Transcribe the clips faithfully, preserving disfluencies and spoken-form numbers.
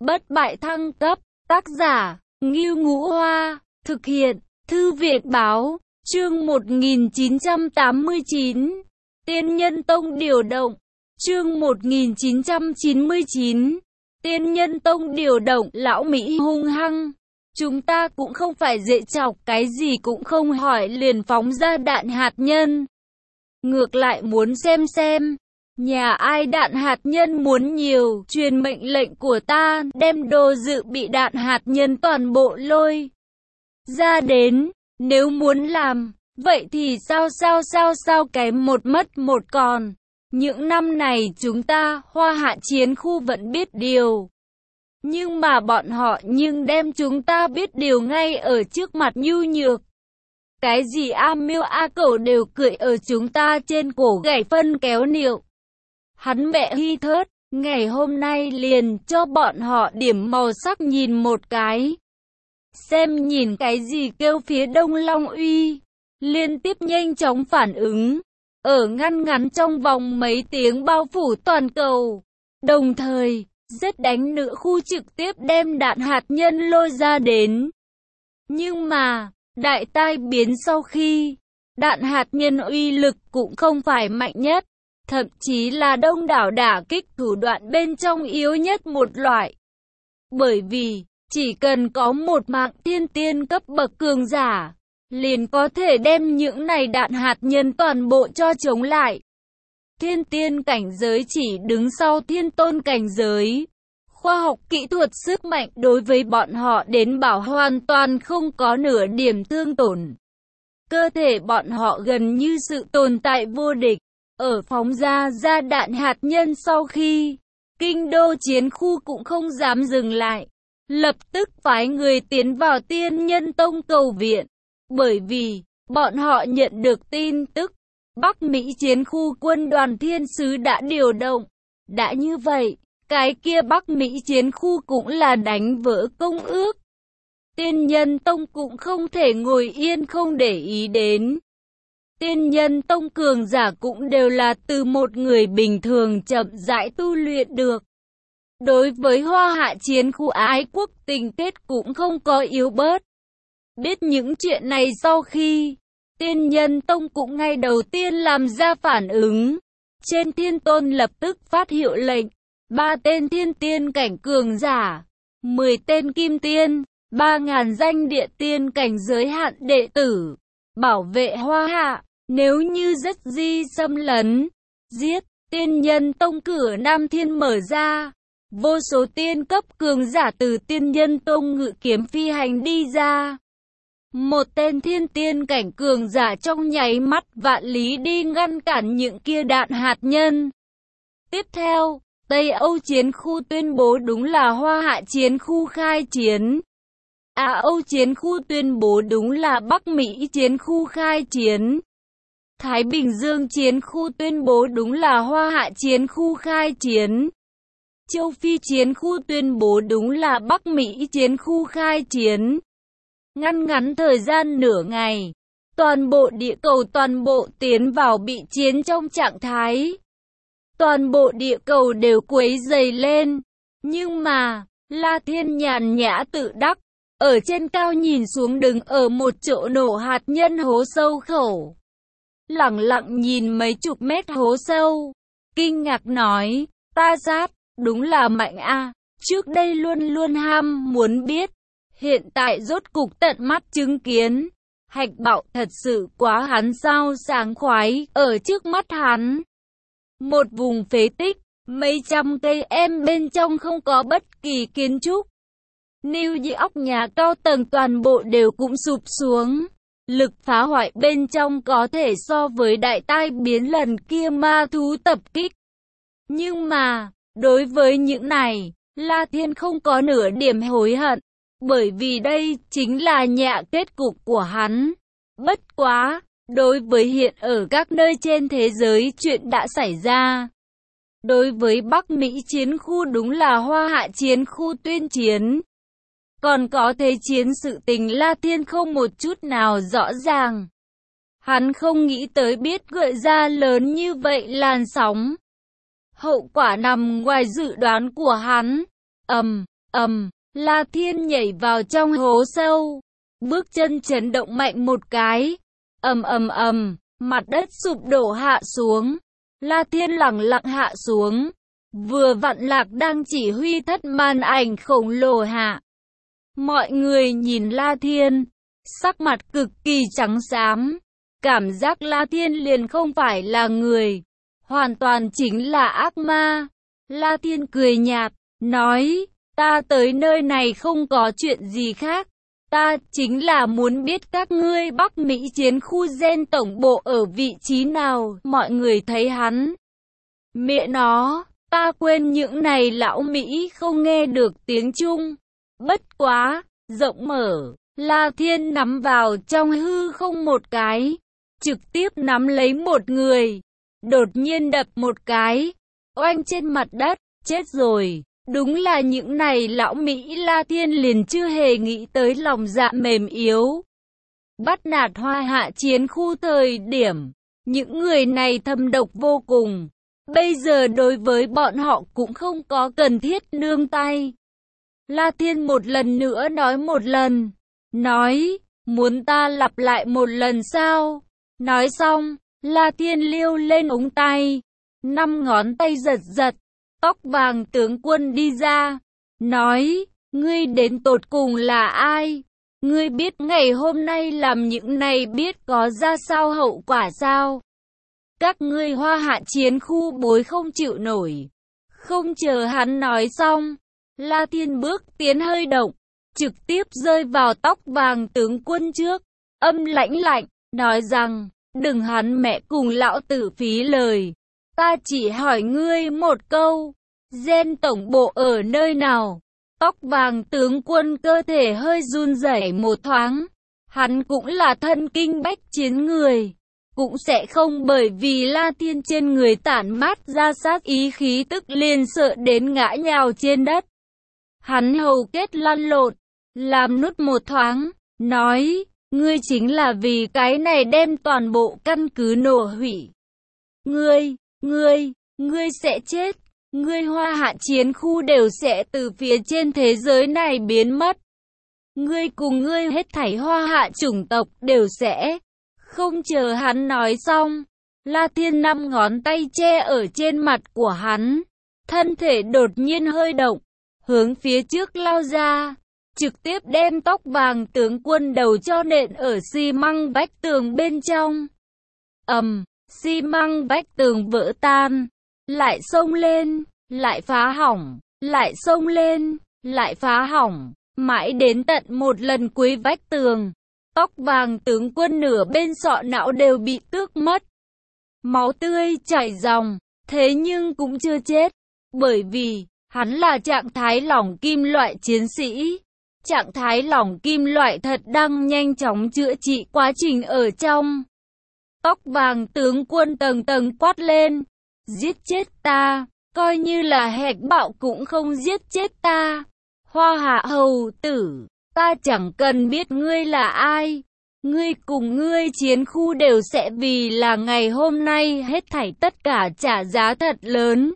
Bất bại thăng cấp, tác giả, Ngưu Ngũ Hoa, thực hiện, Thư viện Báo, chương một nghìn chín trăm tám mươi chín, Tiên Nhân Tông điều động, chương một nghìn chín trăm chín mươi chín, Tiên Nhân Tông điều động, lão Mỹ hung hăng. Chúng ta cũng không phải dễ chọc, cái gì cũng không hỏi liền phóng ra đạn hạt nhân. Ngược lại muốn xem xem, nhà ai đạn hạt nhân muốn nhiều, truyền mệnh lệnh của ta, đem đồ dự bị đạn hạt nhân toàn bộ lôi ra đến. Nếu muốn làm, vậy thì sao sao sao sao kém một mất một còn. Những năm này chúng ta, Hoa Hạ chiến khu vẫn biết điều. Nhưng mà bọn họ nhưng đem chúng ta biết điều ngay ở trước mặt nhu nhược. Cái gì A miêu A cẩu đều cười ở chúng ta trên cổ gảy phân kéo niệu. Hắn mẹ hy thớt, ngày hôm nay liền cho bọn họ điểm màu sắc nhìn một cái. Xem nhìn cái gì kêu phía Đông Long Uy. Liên tiếp nhanh chóng phản ứng. Ở ngăn ngắn trong vòng mấy tiếng bao phủ toàn cầu. Đồng thời, giết đánh nữ khu trực tiếp đem đạn hạt nhân lôi ra đến. Nhưng mà, đại tai biến sau khi, đạn hạt nhân uy lực cũng không phải mạnh nhất. Thậm chí là đông đảo đả kích thủ đoạn bên trong yếu nhất một loại. Bởi vì, chỉ cần có một mạng thiên tiên cấp bậc cường giả, liền có thể đem những này đạn hạt nhân toàn bộ cho chống lại. Thiên tiên cảnh giới chỉ đứng sau thiên tôn cảnh giới. Khoa học kỹ thuật sức mạnh đối với bọn họ đến bảo hoàn toàn không có nửa điểm thương tổn. Cơ thể bọn họ gần như sự tồn tại vô địch. Ở phóng ra ra đạn hạt nhân sau khi, kinh đô chiến khu cũng không dám dừng lại. Lập tức phái người tiến vào Tiên Nhân Tông cầu viện. Bởi vì, bọn họ nhận được tin tức, Bắc Mỹ chiến khu quân đoàn thiên sứ đã điều động. Đã như vậy, cái kia Bắc Mỹ chiến khu cũng là đánh vỡ công ước. Tiên Nhân Tông cũng không thể ngồi yên không để ý đến. Tiên Nhân Tông cường giả cũng đều là từ một người bình thường chậm rãi tu luyện được. Đối với Hoa Hạ chiến khu ái quốc tình kết cũng không có yếu bớt. Biết những chuyện này sau khi, Tiên Nhân Tông cũng ngay đầu tiên làm ra phản ứng. Trên thiên tôn lập tức phát hiệu lệnh, ba tên thiên tiên cảnh cường giả, mười tên kim tiên, ba ngàn danh địa tiên cảnh giới hạn đệ tử, bảo vệ Hoa Hạ. Nếu như rất di xâm lấn, giết, Tiên Nhân Tông cửa Nam Thiên mở ra. Vô số tiên cấp cường giả từ Tiên Nhân Tông ngự kiếm phi hành đi ra. Một tên thiên tiên cảnh cường giả trong nháy mắt vạn lý đi ngăn cản những kia đạn hạt nhân. Tiếp theo, Tây Âu chiến khu tuyên bố đúng là Hoa Hạ chiến khu khai chiến. Á Âu chiến khu tuyên bố đúng là Bắc Mỹ chiến khu khai chiến. Thái Bình Dương chiến khu tuyên bố đúng là Hoa Hạ chiến khu khai chiến. Châu Phi chiến khu tuyên bố đúng là Bắc Mỹ chiến khu khai chiến. Ngăn ngắn thời gian nửa ngày, toàn bộ địa cầu toàn bộ tiến vào bị chiến trong trạng thái. Toàn bộ địa cầu đều quấy dày lên. Nhưng mà, La Thiên nhàn nhã tự đắc, ở trên cao nhìn xuống đứng ở một chỗ nổ hạt nhân hố sâu khẩu. Lẳng lặng nhìn mấy chục mét hố sâu, kinh ngạc nói, ta sát, đúng là mạnh a, trước đây luôn luôn ham muốn biết, hiện tại rốt cục tận mắt chứng kiến, hạch bạo thật sự quá hắn sao sảng khoái, ở trước mắt hắn. Một vùng phế tích, mấy trăm cây em bên trong không có bất kỳ kiến trúc. New York nhà cao tầng toàn bộ đều cũng sụp xuống. Lực phá hoại bên trong có thể so với đại tai biến lần kia ma thú tập kích. Nhưng mà, đối với những này, La Thiên không có nửa điểm hối hận. Bởi vì đây chính là nhạ kết cục của hắn. Bất quá, đối với hiện ở các nơi trên thế giới chuyện đã xảy ra. Đối với Bắc Mỹ chiến khu đúng là Hoa Hạ chiến khu tuyên chiến. Còn có thế chiến sự tình La Thiên không một chút nào rõ ràng. Hắn không nghĩ tới biết gợi ra lớn như vậy làn sóng. Hậu quả nằm ngoài dự đoán của hắn. Ầm, ầm, La Thiên nhảy vào trong hố sâu, bước chân chấn động mạnh một cái, ầm ầm ầm, mặt đất sụp đổ hạ xuống. La Thiên lẳng lặng hạ xuống, vừa vặn Lạc đang chỉ huy thất màn ảnh khổng lồ hạ. Mọi người nhìn La Thiên, sắc mặt cực kỳ trắng xám, cảm giác La Thiên liền không phải là người, hoàn toàn chính là ác ma. La Thiên cười nhạt, nói, ta tới nơi này không có chuyện gì khác, ta chính là muốn biết các ngươi Bắc Mỹ chiến khu gen tổng bộ ở vị trí nào. Mọi người thấy hắn, mẹ nó, ta quên những này lão Mỹ không nghe được tiếng Trung. Bất quá, rộng mở, La Thiên nắm vào trong hư không một cái, trực tiếp nắm lấy một người, đột nhiên đập một cái, oanh trên mặt đất, chết rồi. Đúng là những này lão Mỹ. La Thiên liền chưa hề nghĩ tới lòng dạ mềm yếu, bắt nạt Hoa Hạ chiến khu thời điểm. Những người này thâm độc vô cùng, bây giờ đối với bọn họ cũng không có cần thiết nương tay. La Thiên một lần nữa nói một lần, nói, muốn ta lặp lại một lần sao? Nói xong, La Thiên liêu lên ống tay, năm ngón tay giật giật, tóc vàng tướng quân đi ra, nói, ngươi đến tột cùng là ai? Ngươi biết ngày hôm nay làm những này biết có ra sao hậu quả sao? Các ngươi Hoa Hạ chiến khu bối không chịu nổi. Không chờ hắn nói xong, La Thiên bước tiến hơi động, trực tiếp rơi vào tóc vàng tướng quân trước, âm lãnh lạnh, nói rằng, đừng hắn mẹ cùng lão tử phí lời. Ta chỉ hỏi ngươi một câu, gen tổng bộ ở nơi nào? Tóc vàng tướng quân cơ thể hơi run rẩy một thoáng, hắn cũng là thân kinh bách chiến người, cũng sẽ không bởi vì La Thiên trên người tản mát ra sát ý khí tức liền sợ đến ngã nhào trên đất. Hắn hầu kết lăn lộn, làm nút một thoáng, nói, ngươi chính là vì cái này đem toàn bộ căn cứ nổ hủy. Ngươi, ngươi, ngươi sẽ chết, ngươi Hoa Hạ chiến khu đều sẽ từ phía trên thế giới này biến mất. Ngươi cùng ngươi hết thảy Hoa Hạ chủng tộc đều sẽ. Không chờ hắn nói xong, La Thiên năm ngón tay che ở trên mặt của hắn, thân thể đột nhiên hơi động, hướng phía trước lao ra, trực tiếp đem tóc vàng tướng quân đầu cho nện ở xi măng vách tường bên trong. Ầm, xi măng vách tường vỡ tan, lại xông lên, lại phá hỏng, lại xông lên, lại phá hỏng, mãi đến tận một lần cuối vách tường, tóc vàng tướng quân nửa bên sọ não đều bị tước mất. Máu tươi chảy ròng, thế nhưng cũng chưa chết, bởi vì hắn là trạng thái lỏng kim loại chiến sĩ. Trạng thái lỏng kim loại thật đang nhanh chóng chữa trị quá trình ở trong. Tóc vàng tướng quân tầng tầng quát lên, giết chết ta, coi như là hẹp bạo cũng không giết chết ta. Hoa Hạ hầu tử, ta chẳng cần biết ngươi là ai, ngươi cùng ngươi chiến khu đều sẽ vì là ngày hôm nay hết thảy tất cả trả giá thật lớn.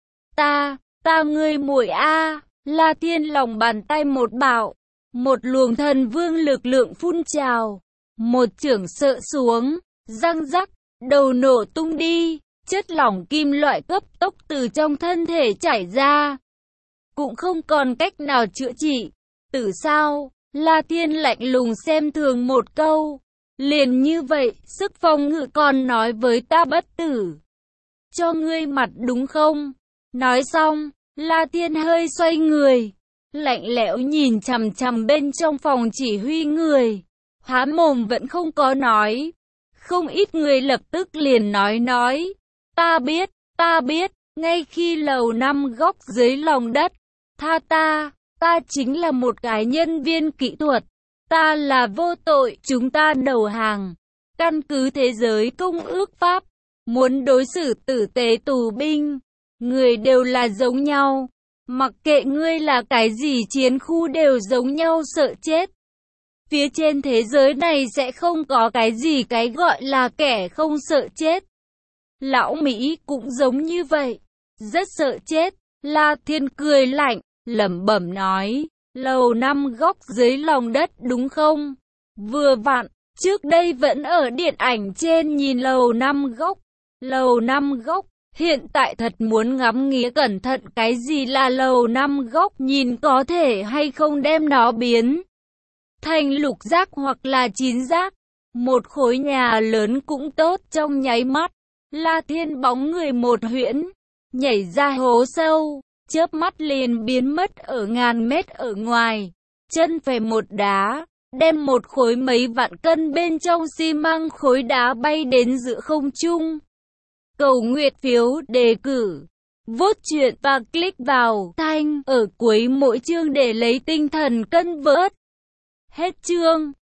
Ta, ta ngươi muội a. La Thiên lòng bàn tay một bạo, một luồng thần vương lực lượng phun trào, một chưởng sợ xuống, răng rắc, đầu nổ tung đi, chất lỏng kim loại cấp tốc từ trong thân thể chảy ra, cũng không còn cách nào chữa trị. Tử sao? La Thiên lạnh lùng xem thường một câu, liền như vậy, sức phòng ngự còn nói với ta bất tử, cho ngươi mặt đúng không? Nói xong, La Thiên hơi xoay người, lạnh lẽo nhìn chằm chằm bên trong phòng chỉ huy người, há mồm vẫn không có nói. Không ít người lập tức liền nói nói, ta biết, ta biết, ngay khi lầu năm góc dưới lòng đất, tha ta, ta chính là một cái nhân viên kỹ thuật, ta là vô tội, chúng ta đầu hàng, căn cứ thế giới công ước pháp, muốn đối xử tử tế tù binh, người đều là giống nhau. Mặc kệ ngươi là cái gì chiến khu đều giống nhau sợ chết. Phía trên thế giới này sẽ không có cái gì cái gọi là kẻ không sợ chết. Lão Mỹ cũng giống như vậy, rất sợ chết. La Thiên cười lạnh, lẩm bẩm nói, lầu năm góc dưới lòng đất đúng không? Vừa vặn, trước đây vẫn ở điện ảnh trên nhìn lầu năm góc. Lầu năm góc, hiện tại thật muốn ngắm nghía cẩn thận cái gì là lầu năm góc, nhìn có thể hay không đem nó biến thành lục giác hoặc là chín giác. Một khối nhà lớn cũng tốt, trong nháy mắt, La Thiên bóng người một huyễn, nhảy ra hố sâu, chớp mắt liền biến mất ở ngàn mét ở ngoài. Chân phải một đá, đem một khối mấy vạn cân bên trong xi măng khối đá bay đến giữa không trung. Cầu nguyện phiếu đề cử, vote chuyện và click vào thanh ở cuối mỗi chương để lấy tinh thần cân vớt. Hết chương.